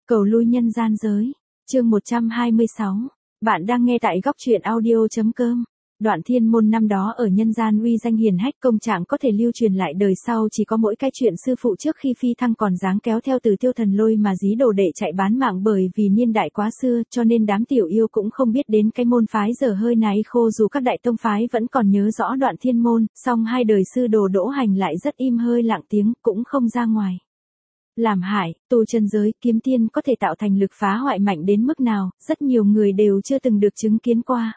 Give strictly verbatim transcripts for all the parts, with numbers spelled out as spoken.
Cầu lui nhân gian giới. Chương một trăm hai mươi sáu. Bạn đang nghe tại góc truyện audio.com. Đoạn Thiên Môn năm đó ở nhân gian uy danh hiển hách, công trạng có thể lưu truyền lại đời sau chỉ có mỗi cái chuyện sư phụ trước khi phi thăng còn dáng kéo theo Từ Tiêu Thần Lôi mà dí đồ đệ chạy bán mạng, bởi vì niên đại quá xưa cho nên đám tiểu yêu cũng không biết đến cái môn phái dở hơi náy khô, dù các đại tông phái vẫn còn nhớ rõ Đoạn Thiên Môn, song hai đời sư đồ Đỗ Hành lại rất im hơi lặng tiếng, cũng không ra ngoài làm hại. Tu chân giới, kiếm tiên có thể tạo thành lực phá hoại mạnh đến mức nào, rất nhiều người đều chưa từng được chứng kiến qua.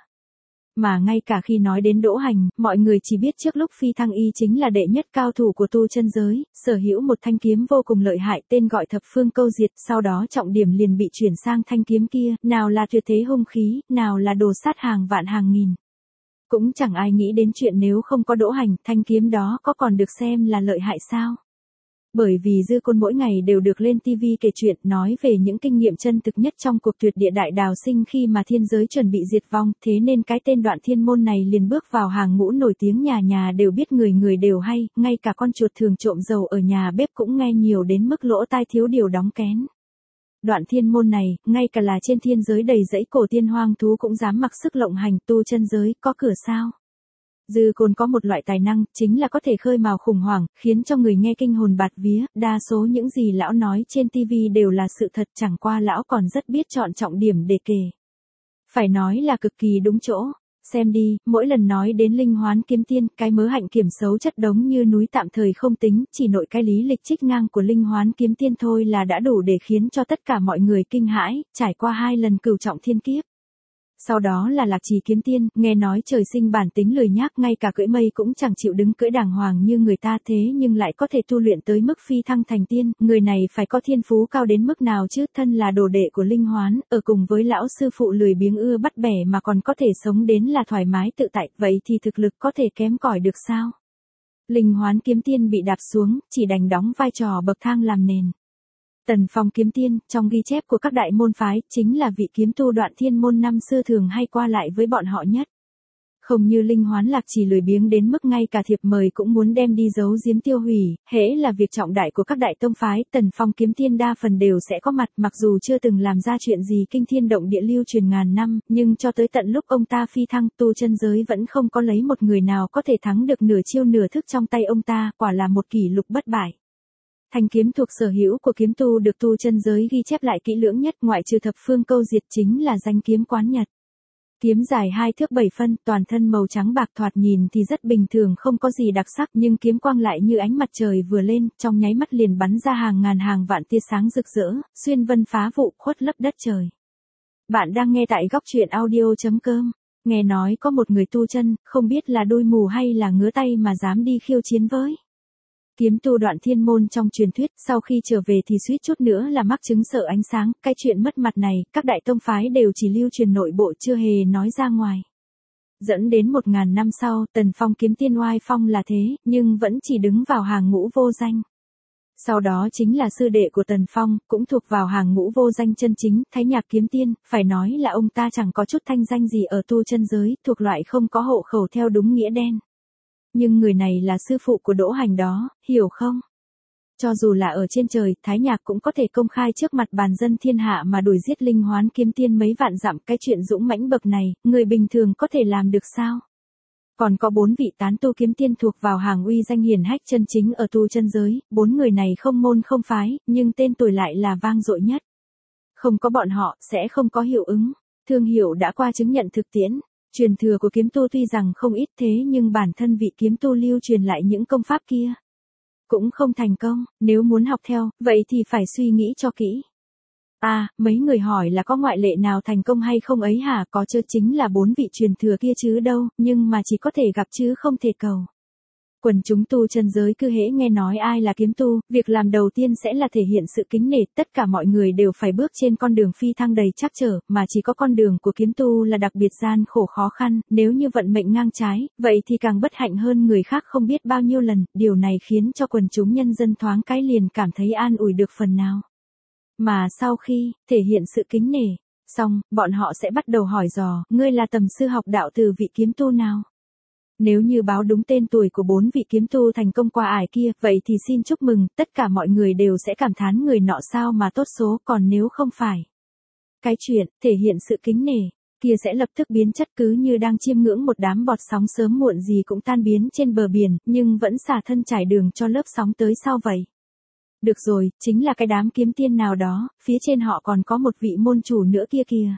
Mà ngay cả khi nói đến Đỗ Hành, mọi người chỉ biết trước lúc phi thăng y chính là đệ nhất cao thủ của tu chân giới, sở hữu một thanh kiếm vô cùng lợi hại tên gọi Thập Phương Câu Diệt, sau đó trọng điểm liền bị chuyển sang thanh kiếm kia, nào là tuyệt thế hung khí, nào là đồ sát hàng vạn hàng nghìn. Cũng chẳng ai nghĩ đến chuyện nếu không có Đỗ Hành, thanh kiếm đó có còn được xem là lợi hại sao? Bởi vì Dư Côn mỗi ngày đều được lên ti vi kể chuyện, nói về những kinh nghiệm chân thực nhất trong cuộc tuyệt địa đại đào sinh khi mà thiên giới chuẩn bị diệt vong, thế nên cái tên Đoạn Thiên Môn này liền bước vào hàng ngũ nổi tiếng, nhà nhà đều biết, người người đều hay, ngay cả con chuột thường trộm dầu ở nhà bếp cũng nghe nhiều đến mức lỗ tai thiếu điều đóng kén. Đoạn Thiên Môn này, ngay cả là trên thiên giới đầy rẫy cổ tiên hoang thú cũng dám mặc sức lộng hành, tu chân giới có cửa sao? Dư Côn có một loại tài năng, chính là có thể khơi mào khủng hoảng, khiến cho người nghe kinh hồn bạt vía, đa số những gì lão nói trên ti vi đều là sự thật, chẳng qua lão còn rất biết chọn trọng điểm để kể. Phải nói là cực kỳ đúng chỗ. Xem đi, mỗi lần nói đến Linh Hoán Kiếm Tiên, cái mớ hạnh kiểm xấu chất đống như núi tạm thời không tính, chỉ nội cái lý lịch trích ngang của Linh Hoán Kiếm Tiên thôi là đã đủ để khiến cho tất cả mọi người kinh hãi, trải qua hai lần cửu trọng thiên kiếp. Sau đó là Lạc Trì Kiếm Tiên, nghe nói trời sinh bản tính lười nhác, ngay cả cưỡi mây cũng chẳng chịu đứng cưỡi đàng hoàng như người ta, thế nhưng lại có thể tu luyện tới mức phi thăng thành tiên, người này phải có thiên phú cao đến mức nào chứ, thân là đồ đệ của Linh Hoán, ở cùng với lão sư phụ lười biếng ưa bắt bẻ mà còn có thể sống đến là thoải mái tự tại, vậy thì thực lực có thể kém cỏi được sao? Linh Hoán Kiếm Tiên bị đạp xuống, chỉ đành đóng vai trò bậc thang làm nền. Tần Phong Kiếm Tiên, trong ghi chép của các đại môn phái, chính là vị kiếm tu Đoạn Thiên Môn năm xưa thường hay qua lại với bọn họ nhất. Không như Linh Hoán Lạc Trì lười biếng đến mức ngay cả thiệp mời cũng muốn đem đi giấu giếm tiêu hủy, hễ là việc trọng đại của các đại tông phái, Tần Phong Kiếm Tiên đa phần đều sẽ có mặt, mặc dù chưa từng làm ra chuyện gì kinh thiên động địa lưu truyền ngàn năm, nhưng cho tới tận lúc ông ta phi thăng, tu chân giới vẫn không có lấy một người nào có thể thắng được nửa chiêu nửa thức trong tay ông ta, quả là một kỷ lục bất bại. Thanh kiếm thuộc sở hữu của kiếm tu được tu chân giới ghi chép lại kỹ lưỡng nhất, ngoại trừ Thập Phương Câu Diệt chính là danh kiếm Quán Nhật. Kiếm dài hai thước bảy phân, toàn thân màu trắng bạc, thoạt nhìn thì rất bình thường, không có gì đặc sắc, nhưng kiếm quang lại như ánh mặt trời vừa lên, trong nháy mắt liền bắn ra hàng ngàn hàng vạn tia sáng rực rỡ, xuyên vân phá vụ, khuất lấp đất trời. Bạn đang nghe tại góc truyện audio.com. Nghe nói có một người tu chân, không biết là đôi mù hay là ngứa tay mà dám đi khiêu chiến với kiếm tu Đoạn Thiên Môn trong truyền thuyết, sau khi trở về thì suýt chút nữa là mắc chứng sợ ánh sáng, cái chuyện mất mặt này, các đại tông phái đều chỉ lưu truyền nội bộ chưa hề nói ra ngoài. Dẫn đến một ngàn năm sau, Tần Phong Kiếm Tiên oai phong là thế, nhưng vẫn chỉ đứng vào hàng ngũ vô danh. Sau đó chính là sư đệ của Tần Phong, cũng thuộc vào hàng ngũ vô danh chân chính, Thái Nhạc Kiếm Tiên, phải nói là ông ta chẳng có chút thanh danh gì ở tu chân giới, thuộc loại không có hộ khẩu theo đúng nghĩa đen. Nhưng người này là sư phụ của Đỗ Hành đó, hiểu không? Cho dù là ở trên trời, Thái Nhạc cũng có thể công khai trước mặt bàn dân thiên hạ mà đuổi giết Linh Hoán Kiếm Tiên mấy vạn dặm, cái chuyện dũng mãnh bậc này, người bình thường có thể làm được sao? Còn có bốn vị tán tu kiếm tiên thuộc vào hàng uy danh hiển hách chân chính ở tu chân giới, bốn người này không môn không phái, nhưng tên tuổi lại là vang dội nhất. Không có bọn họ, sẽ không có hiệu ứng. Thương hiệu đã qua chứng nhận thực tiễn. Truyền thừa của kiếm tu tuy rằng không ít, thế nhưng bản thân vị kiếm tu lưu truyền lại những công pháp kia cũng không thành công, nếu muốn học theo, vậy thì phải suy nghĩ cho kỹ. À, mấy người hỏi là có ngoại lệ nào thành công hay không ấy hả, có chứ, chính là bốn vị truyền thừa kia chứ đâu, nhưng mà chỉ có thể gặp chứ không thể cầu. Quần chúng tu chân giới cứ hễ nghe nói ai là kiếm tu, việc làm đầu tiên sẽ là thể hiện sự kính nể, tất cả mọi người đều phải bước trên con đường phi thăng đầy trắc trở, mà chỉ có con đường của kiếm tu là đặc biệt gian khổ khó khăn, nếu như vận mệnh ngang trái, vậy thì càng bất hạnh hơn người khác không biết bao nhiêu lần, điều này khiến cho quần chúng nhân dân thoáng cái liền cảm thấy an ủi được phần nào. Mà sau khi thể hiện sự kính nể xong, bọn họ sẽ bắt đầu hỏi dò, ngươi là tầm sư học đạo từ vị kiếm tu nào? Nếu như báo đúng tên tuổi của bốn vị kiếm tu thành công qua ải kia, vậy thì xin chúc mừng, tất cả mọi người đều sẽ cảm thán người nọ sao mà tốt số, còn nếu không phải. Cái chuyện, thể hiện sự kính nể, kia sẽ lập tức biến chất cứ như đang chiêm ngưỡng một đám bọt sóng sớm muộn gì cũng tan biến trên bờ biển, nhưng vẫn xả thân trải đường cho lớp sóng tới sau vậy. Được rồi, chính là cái đám kiếm tiên nào đó, phía trên họ còn có một vị môn chủ nữa kia kìa.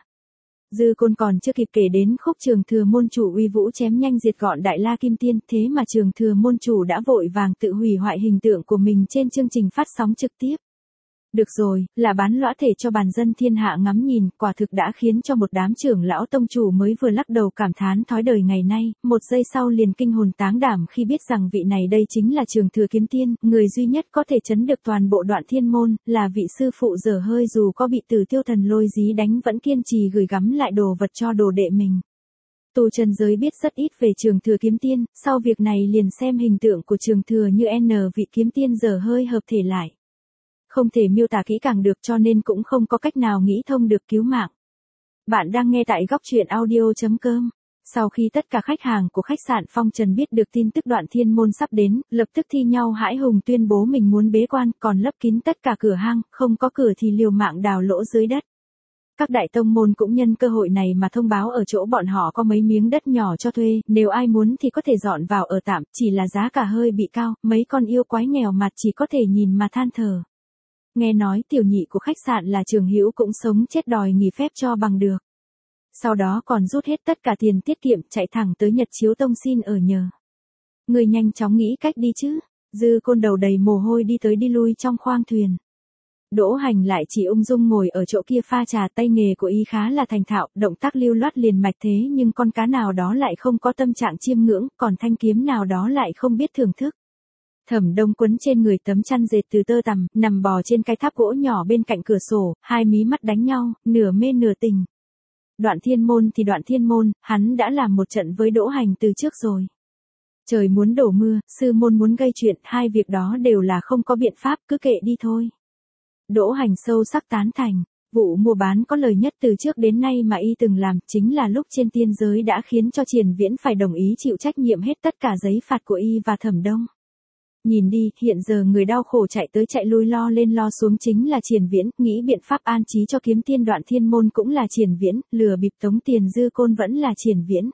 Dư Côn còn chưa kịp kể đến khúc Trường Thừa môn chủ uy vũ chém nhanh diệt gọn Đại La Kim Tiên, thế mà Trường Thừa môn chủ đã vội vàng tự hủy hoại hình tượng của mình trên chương trình phát sóng trực tiếp. Được rồi, là bán lõa thể cho bàn dân thiên hạ ngắm nhìn, quả thực đã khiến cho một đám trưởng lão tông chủ mới vừa lắc đầu cảm thán thói đời ngày nay, một giây sau liền kinh hồn táng đảm khi biết rằng vị này đây chính là Trường Thừa kiếm tiên, người duy nhất có thể chấn được toàn bộ Đoạn Thiên môn, là vị sư phụ dở hơi dù có bị Tử Tiêu Thần lôi dí đánh vẫn kiên trì gửi gắm lại đồ vật cho đồ đệ mình. Tu chân giới biết rất ít về Trường Thừa kiếm tiên, sau việc này liền xem hình tượng của Trường Thừa như N vị kiếm tiên dở hơi hợp thể lại. Không thể miêu tả kỹ càng được cho nên cũng không có cách nào nghĩ thông được cứu mạng. Bạn đang nghe tại góc truyện audio chấm com. Sau khi tất cả khách hàng của khách sạn Phong Trần biết được tin tức Đoạn Thiên môn sắp đến, lập tức thi nhau hãi hùng tuyên bố mình muốn bế quan, còn lấp kín tất cả cửa hang, không có cửa thì liều mạng đào lỗ dưới đất. Các đại tông môn cũng nhân cơ hội này mà thông báo ở chỗ bọn họ có mấy miếng đất nhỏ cho thuê, nếu ai muốn thì có thể dọn vào ở tạm, chỉ là giá cả hơi bị cao, mấy con yêu quái nghèo mặt chỉ có thể nhìn mà than thở. Nghe nói tiểu nhị của khách sạn là Trường Hữu cũng sống chết đòi nghỉ phép cho bằng được. Sau đó còn rút hết tất cả tiền tiết kiệm chạy thẳng tới Nhật Chiếu Tông xin ở nhờ. Người nhanh chóng nghĩ cách đi chứ. Dư Côn đầu đầy mồ hôi đi tới đi lui trong khoang thuyền. Đỗ Hành lại chỉ ung dung ngồi ở chỗ kia pha trà, tay nghề của y khá là thành thạo, động tác lưu loát liền mạch thế nhưng con cá nào đó lại không có tâm trạng chiêm ngưỡng, còn thanh kiếm nào đó lại không biết thưởng thức. Thẩm Đông quấn trên người tấm chăn dệt từ tơ tằm, nằm bò trên cái tháp gỗ nhỏ bên cạnh cửa sổ, hai mí mắt đánh nhau, nửa mê nửa tình. Đoạn Thiên môn thì Đoạn Thiên môn, hắn đã làm một trận với Đỗ Hành từ trước rồi. Trời muốn đổ mưa, sư môn muốn gây chuyện, hai việc đó đều là không có biện pháp, cứ kệ đi thôi. Đỗ Hành sâu sắc tán thành, vụ mua bán có lời nhất từ trước đến nay mà y từng làm, chính là lúc trên tiên giới đã khiến cho Triển Viễn phải đồng ý chịu trách nhiệm hết tất cả giấy phạt của y và Thẩm Đông. Nhìn đi, hiện giờ người đau khổ chạy tới chạy lui lo lên lo xuống chính là Triển Viễn, nghĩ biện pháp an trí cho kiếm tiên Đoạn Thiên môn cũng là Triển Viễn, lừa bịp tống tiền Dư Côn vẫn là Triển Viễn.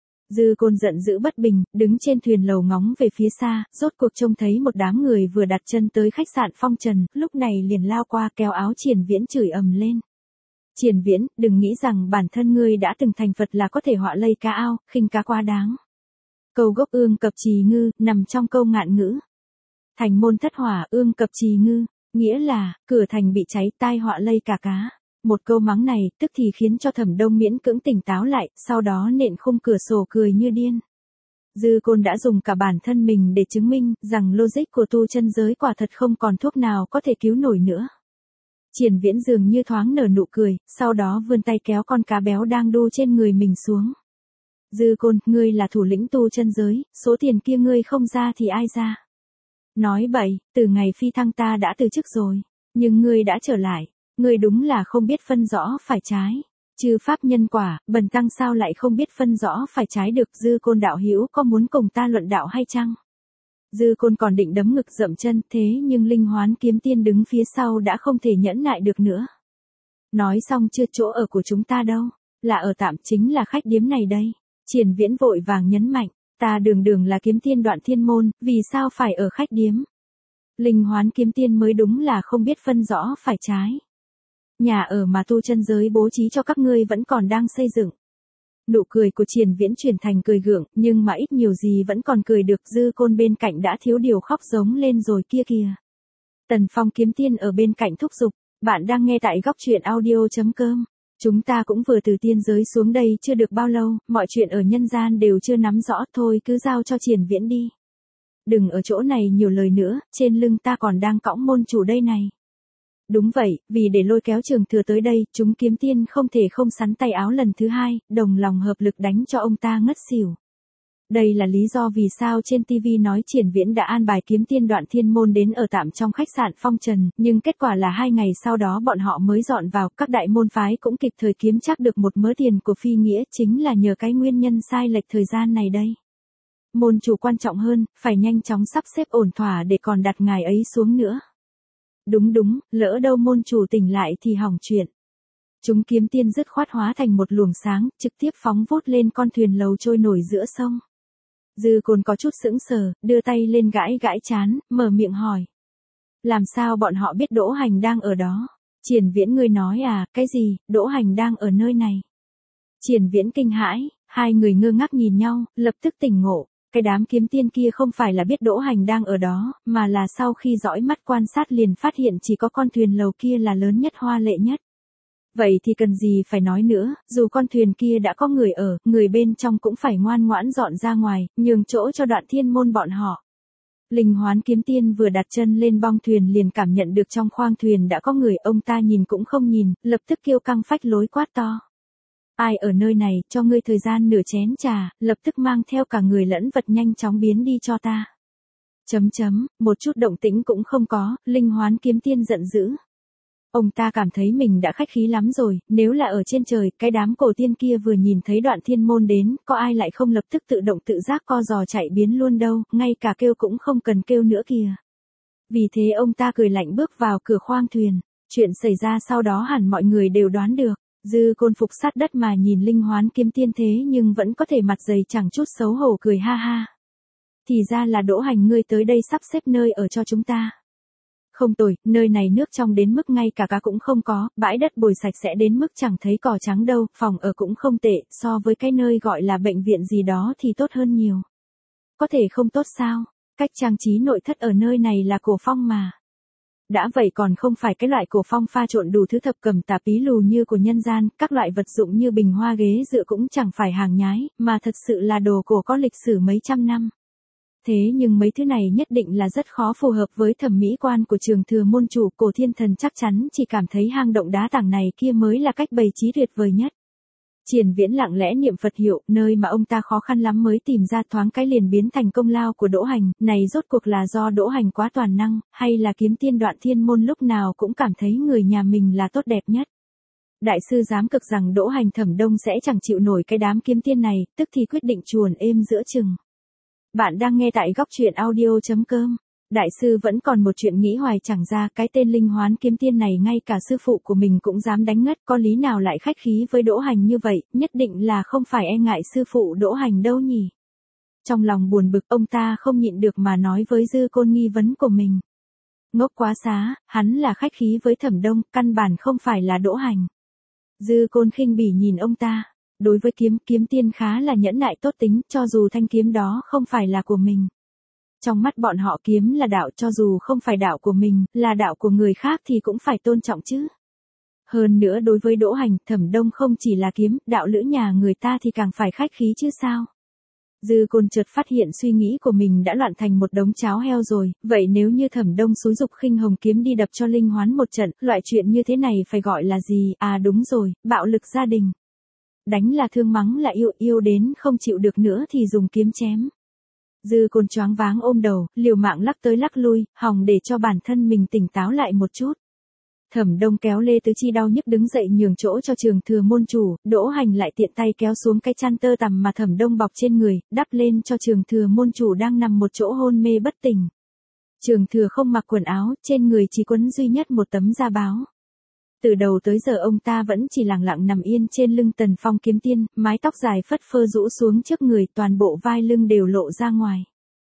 Dư Côn giận dữ bất bình, đứng trên thuyền lầu ngóng về phía xa, rốt cuộc trông thấy một đám người vừa đặt chân tới khách sạn Phong Trần, lúc này liền lao qua kéo áo Triển Viễn chửi ầm lên. Triển Viễn, đừng nghĩ rằng bản thân ngươi đã từng thành Phật là có thể họa lây cá ao, khinh cá quá đáng. Câu gốc ương cập trì ngư, nằm trong câu ngạn ngữ. Thành môn thất hỏa ương cập trì ngư, nghĩa là, cửa thành bị cháy tai họa lây cả cá. Một câu mắng này, tức thì khiến cho Thẩm Đông miễn cưỡng tỉnh táo lại, sau đó nện khung cửa sổ cười như điên. Dư Côn đã dùng cả bản thân mình để chứng minh, rằng logic của tu chân giới quả thật không còn thuốc nào có thể cứu nổi nữa. Triển Viễn dường như thoáng nở nụ cười, sau đó vươn tay kéo con cá béo đang đu trên người mình xuống. Dư Côn, ngươi là thủ lĩnh tu chân giới, số tiền kia ngươi không ra thì ai ra? Nói bậy, từ ngày phi thăng ta đã từ chức rồi, nhưng ngươi đã trở lại, ngươi đúng là không biết phân rõ phải trái. Chư pháp nhân quả, bần tăng sao lại không biết phân rõ phải trái được. Dư Côn đạo hữu có muốn cùng ta luận đạo hay chăng? Dư Côn còn định đấm ngực dậm chân, thế nhưng Linh Hoán kiếm tiên đứng phía sau đã không thể nhẫn nại được nữa. Nói xong chưa, chỗ ở của chúng ta đâu, là ở tạm, chính là khách điếm này đây. Triển Viễn vội vàng nhấn mạnh, ta đường đường là kiếm tiên Đoạn Thiên môn, vì sao phải ở khách điếm? Linh Hoán kiếm tiên mới đúng là không biết phân rõ phải trái. Nhà ở mà tu chân giới bố trí cho các ngươi vẫn còn đang xây dựng. Nụ cười của Triển Viễn chuyển thành cười gượng, nhưng mà ít nhiều gì vẫn còn cười được. Dư Côn bên cạnh đã thiếu điều khóc giống lên rồi kia kìa. Tần Phong kiếm tiên ở bên cạnh thúc giục, bạn đang nghe tại góc truyện audio chấm com. Chúng ta cũng vừa từ tiên giới xuống đây chưa được bao lâu, mọi chuyện ở nhân gian đều chưa nắm rõ, thôi cứ giao cho Triển Viễn đi. Đừng ở chỗ này nhiều lời nữa, trên lưng ta còn đang cõng môn chủ đây này. Đúng vậy, vì để lôi kéo Trường Thừa tới đây, chúng kiếm tiên không thể không sắn tay áo lần thứ hai, đồng lòng hợp lực đánh cho ông ta ngất xỉu. Đây là lý do vì sao trên ti vi nói Triển Viễn đã an bài kiếm tiên Đoạn Thiên môn đến ở tạm trong khách sạn Phong Trần, nhưng kết quả là hai ngày sau đó bọn họ mới dọn vào, các đại môn phái cũng kịp thời kiếm chắc được một mớ tiền của phi nghĩa, chính là nhờ cái nguyên nhân sai lệch thời gian này đây. Môn chủ quan trọng hơn, phải nhanh chóng sắp xếp ổn thỏa để còn đặt ngài ấy xuống nữa. Đúng đúng, lỡ đâu môn chủ tỉnh lại thì hỏng chuyện. Chúng kiếm tiên dứt khoát hóa thành một luồng sáng, trực tiếp phóng vút lên con thuyền lầu trôi nổi giữa sông. Dư Côn có chút sững sờ, đưa tay lên gãi gãi trán, mở miệng hỏi. Làm sao bọn họ biết Đỗ Hành đang ở đó? Triển Viễn ngươi nói à, cái gì, Đỗ Hành đang ở nơi này? Triển Viễn kinh hãi, hai người ngơ ngác nhìn nhau, lập tức tỉnh ngộ. Cái đám kiếm tiên kia không phải là biết Đỗ Hành đang ở đó, mà là sau khi dõi mắt quan sát liền phát hiện chỉ có con thuyền lầu kia là lớn nhất hoa lệ nhất. Vậy thì cần gì phải nói nữa, dù con thuyền kia đã có người ở, người bên trong cũng phải ngoan ngoãn dọn ra ngoài, nhường chỗ cho Đoạn Thiên Môn bọn họ. Linh Hoán kiếm tiên vừa đặt chân lên bong thuyền liền cảm nhận được trong khoang thuyền đã có người, ông ta nhìn cũng không nhìn, lập tức kêu căng phách lối quát to. Ai ở nơi này, cho ngươi thời gian nửa chén trà, lập tức mang theo cả người lẫn vật nhanh chóng biến đi cho ta. Chấm chấm, một chút động tĩnh cũng không có, Linh Hoán kiếm tiên giận dữ. Ông ta cảm thấy mình đã khách khí lắm rồi, nếu là ở trên trời, cái đám cổ tiên kia vừa nhìn thấy Đoạn Thiên Môn đến, có ai lại không lập tức tự động tự giác co giò chạy biến luôn đâu, ngay cả kêu cũng không cần kêu nữa kìa. Vì thế ông ta cười lạnh bước vào cửa khoang thuyền, chuyện xảy ra sau đó hẳn mọi người đều đoán được. Dư Côn phục sát đất mà nhìn Linh Hoán kiếm tiên thế nhưng vẫn có thể mặt dày chẳng chút xấu hổ cười ha ha. Thì ra là Đỗ Hành ngươi tới đây sắp xếp nơi ở cho chúng ta. Không tồi, nơi này nước trong đến mức ngay cả cá cũng không có, bãi đất bồi sạch sẽ đến mức chẳng thấy cỏ trắng đâu, phòng ở cũng không tệ, so với cái nơi gọi là bệnh viện gì đó thì tốt hơn nhiều. Có thể không tốt sao, cách trang trí nội thất ở nơi này là cổ phong mà. Đã vậy còn không phải cái loại cổ phong pha trộn đủ thứ thập cẩm tạp pí lù như của nhân gian, các loại vật dụng như bình hoa ghế dựa cũng chẳng phải hàng nhái, mà thật sự là đồ cổ có lịch sử mấy trăm năm. Thế nhưng mấy thứ này nhất định là rất khó phù hợp với thẩm mỹ quan của Trường Thừa môn chủ. Cổ Thiên Thần chắc chắn chỉ cảm thấy hang động đá tảng này kia mới là cách bày trí tuyệt vời nhất. Triển Viễn lặng lẽ niệm Phật hiệu, nơi mà ông ta khó khăn lắm mới tìm ra thoáng cái liền biến thành công lao của Đỗ Hành, này rốt cuộc là do Đỗ Hành quá toàn năng, hay là kiếm tiên Đoạn Thiên Môn lúc nào cũng cảm thấy người nhà mình là tốt đẹp nhất. Đại sư dám cực rằng Đỗ Hành Thẩm Đông sẽ chẳng chịu nổi cái đám kiếm tiên này, tức thì quyết định chuồn êm giữa chừng. Bạn đang nghe tại góc truyện audio chấm com. Đại sư vẫn còn một chuyện nghĩ hoài chẳng ra, cái tên Linh Hoán kiếm tiên này ngay cả sư phụ của mình cũng dám đánh ngất, có lý nào lại khách khí với Đỗ Hành như vậy, nhất định là không phải e ngại sư phụ Đỗ Hành đâu nhỉ. Trong lòng buồn bực, ông ta không nhịn được mà nói với Dư Côn nghi vấn của mình. Ngốc quá xá, hắn là khách khí với Thẩm Đông, căn bản không phải là Đỗ Hành. Dư Côn khinh bỉ nhìn ông ta. Đối với kiếm, kiếm tiên khá là nhẫn nại tốt tính, cho dù thanh kiếm đó không phải là của mình. Trong mắt bọn họ kiếm là đạo, cho dù không phải đạo của mình, là đạo của người khác thì cũng phải tôn trọng chứ. Hơn nữa đối với Đỗ Hành, Thẩm Đông không chỉ là kiếm, đạo lữ nhà người ta thì càng phải khách khí chứ sao. Dư Côn chợt phát hiện suy nghĩ của mình đã loạn thành một đống cháo heo rồi, vậy nếu như Thẩm Đông xúi dục khinh hồng kiếm đi đập cho Linh Hoán một trận, loại chuyện như thế này phải gọi là gì, à đúng rồi, bạo lực gia đình. Đánh là thương, mắng là yêu, yêu đến không chịu được nữa thì dùng kiếm chém. Dư Côn choáng váng ôm đầu, liều mạng lắc tới lắc lui, hòng để cho bản thân mình tỉnh táo lại một chút. Thẩm Đông kéo Lê Tứ Chi đau nhức đứng dậy nhường chỗ cho Trường Thừa môn chủ, Đỗ Hành lại tiện tay kéo xuống cái chăn tơ tằm mà Thẩm Đông bọc trên người, đắp lên cho Trường Thừa môn chủ đang nằm một chỗ hôn mê bất tỉnh. Trường Thừa không mặc quần áo, trên người chỉ quấn duy nhất một tấm da báo. Từ đầu tới giờ ông ta vẫn chỉ lặng lặng nằm yên trên lưng Tần Phong kiếm tiên, mái tóc dài phất phơ rũ xuống trước người, toàn bộ vai lưng đều lộ ra ngoài.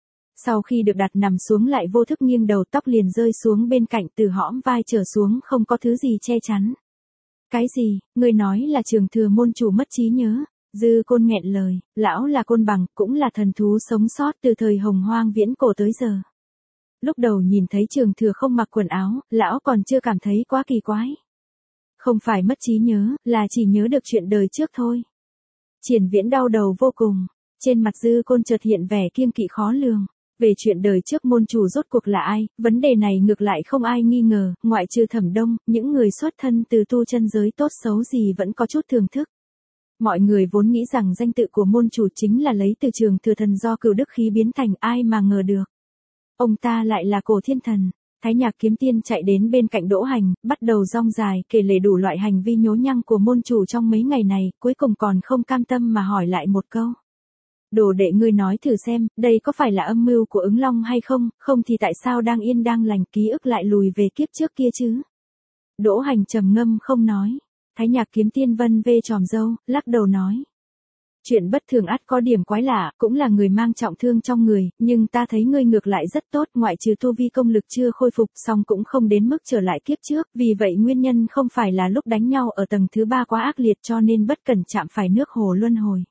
Sau khi được đặt nằm xuống lại vô thức nghiêng đầu, tóc liền rơi xuống bên cạnh, từ hõm vai trở xuống không có thứ gì che chắn. Cái gì, người nói là Trường Thừa môn chủ mất trí nhớ? Dư Côn nghẹn lời, lão là côn bằng, cũng là thần thú sống sót từ thời hồng hoang viễn cổ tới giờ. Lúc đầu nhìn thấy Trường Thừa không mặc quần áo, lão còn chưa cảm thấy quá kỳ quái. Không phải mất trí nhớ, là chỉ nhớ được chuyện đời trước thôi. Triển Viễn đau đầu vô cùng, trên mặt Dư Côn chợt hiện vẻ kiêng kỵ khó lường. Về chuyện đời trước môn chủ rốt cuộc là ai, vấn đề này ngược lại không ai nghi ngờ, ngoại trừ Thẩm Đông, những người xuất thân từ tu chân giới tốt xấu gì vẫn có chút thưởng thức. Mọi người vốn nghĩ rằng danh tự của môn chủ chính là lấy từ Trường Thừa thần do cửu đức khí biến thành, ai mà ngờ được. Ông ta lại là Cổ Thiên Thần. Thái Nhạc kiếm tiên chạy đến bên cạnh Đỗ Hành, bắt đầu rong dài kể lể đủ loại hành vi nhố nhăng của môn chủ trong mấy ngày này, cuối cùng còn không cam tâm mà hỏi lại một câu. Đồ đệ ngươi nói thử xem, đây có phải là âm mưu của ứng long hay không, không thì tại sao đang yên đang lành ký ức lại lùi về kiếp trước kia chứ? Đỗ Hành trầm ngâm không nói. Thái Nhạc Kiếm Tiên vân vê tròm râu, lắc đầu nói. Chuyện bất thường ắt có điểm quái lạ, cũng là người mang trọng thương trong người, nhưng ta thấy ngươi ngược lại rất tốt, ngoại trừ tu vi công lực chưa khôi phục, song cũng không đến mức trở lại kiếp trước, vì vậy nguyên nhân không phải là lúc đánh nhau ở tầng thứ ba quá ác liệt cho nên bất cần chạm phải nước hồ luân hồi.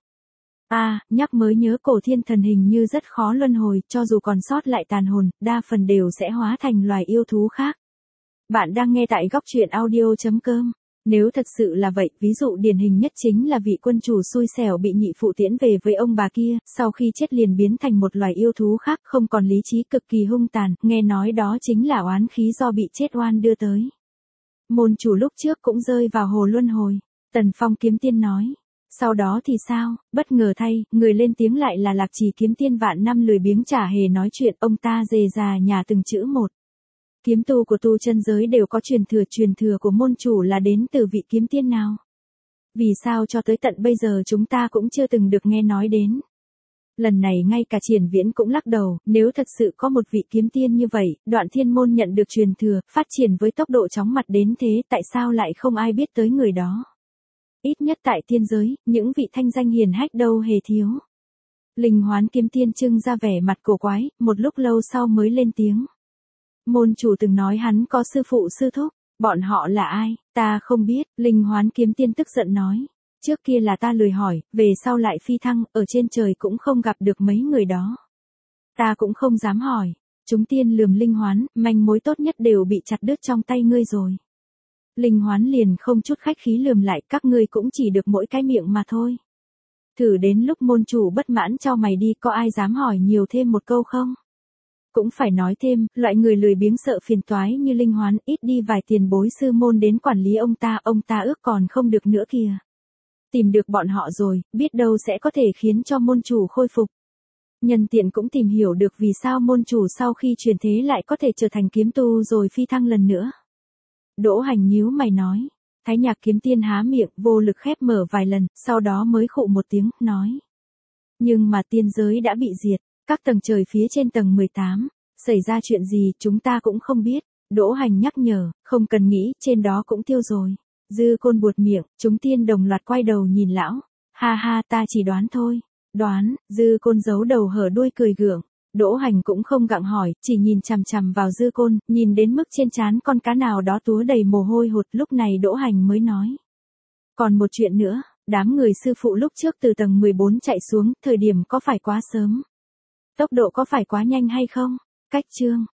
À, nhắc mới nhớ cổ thiên thần hình như rất khó luân hồi, cho dù còn sót lại tàn hồn, đa phần đều sẽ hóa thành loài yêu thú khác. Bạn đang nghe tại góc truyện audio chấm com. Nếu thật sự là vậy, ví dụ điển hình nhất chính là vị quân chủ xui xẻo bị nhị phụ tiễn về với ông bà kia, sau khi chết liền biến thành một loài yêu thú khác, không còn lý trí, cực kỳ hung tàn, nghe nói đó chính là oán khí do bị chết oan đưa tới. Môn chủ lúc trước cũng rơi vào hồ luân hồi. Tần Phong Kiếm Tiên nói. Sau đó thì sao, bất ngờ thay, người lên tiếng lại là Lạc Trì Kiếm Tiên vạn năm lười biếng chả hề nói chuyện, ông ta dề già nhà từng chữ một. Kiếm tu của tu chân giới đều có truyền thừa, truyền thừa của môn chủ là đến từ vị kiếm tiên nào? Vì sao cho tới tận bây giờ chúng ta cũng chưa từng được nghe nói đến? Lần này ngay cả Triển Viễn cũng lắc đầu, nếu thật sự có một vị kiếm tiên như vậy, Đoạn Thiên môn nhận được truyền thừa, phát triển với tốc độ chóng mặt đến thế, tại sao lại không ai biết tới người đó? Ít nhất tại tiên giới, những vị thanh danh hiển hách đâu hề thiếu. Linh Hoán Kiếm Tiên trưng ra vẻ mặt cổ quái, một lúc lâu sau mới lên tiếng. Môn chủ từng nói hắn có sư phụ sư thúc, bọn họ là ai, ta không biết, Linh Hoán Kiếm Tiên tức giận nói. Trước kia là ta lười hỏi, về sau lại phi thăng, ở trên trời cũng không gặp được mấy người đó. Ta cũng không dám hỏi, chúng tiên lườm Linh Hoán, manh mối tốt nhất đều bị chặt đứt trong tay ngươi rồi. Linh Hoán liền không chút khách khí lườm lại, các ngươi cũng chỉ được mỗi cái miệng mà thôi. Thử đến lúc môn chủ bất mãn cho mày đi, có ai dám hỏi nhiều thêm một câu không? Cũng phải nói thêm, loại người lười biếng sợ phiền toái như Linh Hoán, ít đi vài tiền bối sư môn đến quản lý ông ta, ông ta ước còn không được nữa kìa. Tìm được bọn họ rồi, biết đâu sẽ có thể khiến cho môn chủ khôi phục. Nhân tiện cũng tìm hiểu được vì sao môn chủ sau khi chuyển thế lại có thể trở thành kiếm tu rồi phi thăng lần nữa. Đỗ Hành nhíu mày nói. Thái Nhạc Kiếm Tiên há miệng, vô lực khép mở vài lần, sau đó mới khụ một tiếng, nói. Nhưng mà tiên giới đã bị diệt, các tầng trời phía trên tầng mười tám, xảy ra chuyện gì chúng ta cũng không biết. Đỗ Hành nhắc nhở, không cần nghĩ, trên đó cũng tiêu rồi. Dư Côn buột miệng, chúng tiên đồng loạt quay đầu nhìn lão. Ha ha, ta chỉ đoán thôi. Đoán, Dư Côn giấu đầu hở đuôi cười gượng. Đỗ Hành cũng không gặng hỏi, chỉ nhìn chằm chằm vào Dư Côn, nhìn đến mức trên trán con cá nào đó túa đầy mồ hôi hột, lúc này Đỗ Hành mới nói. Còn một chuyện nữa, đám người sư phụ lúc trước từ tầng mười bốn chạy xuống, thời điểm có phải quá sớm? Tốc độ có phải quá nhanh hay không? Cách chương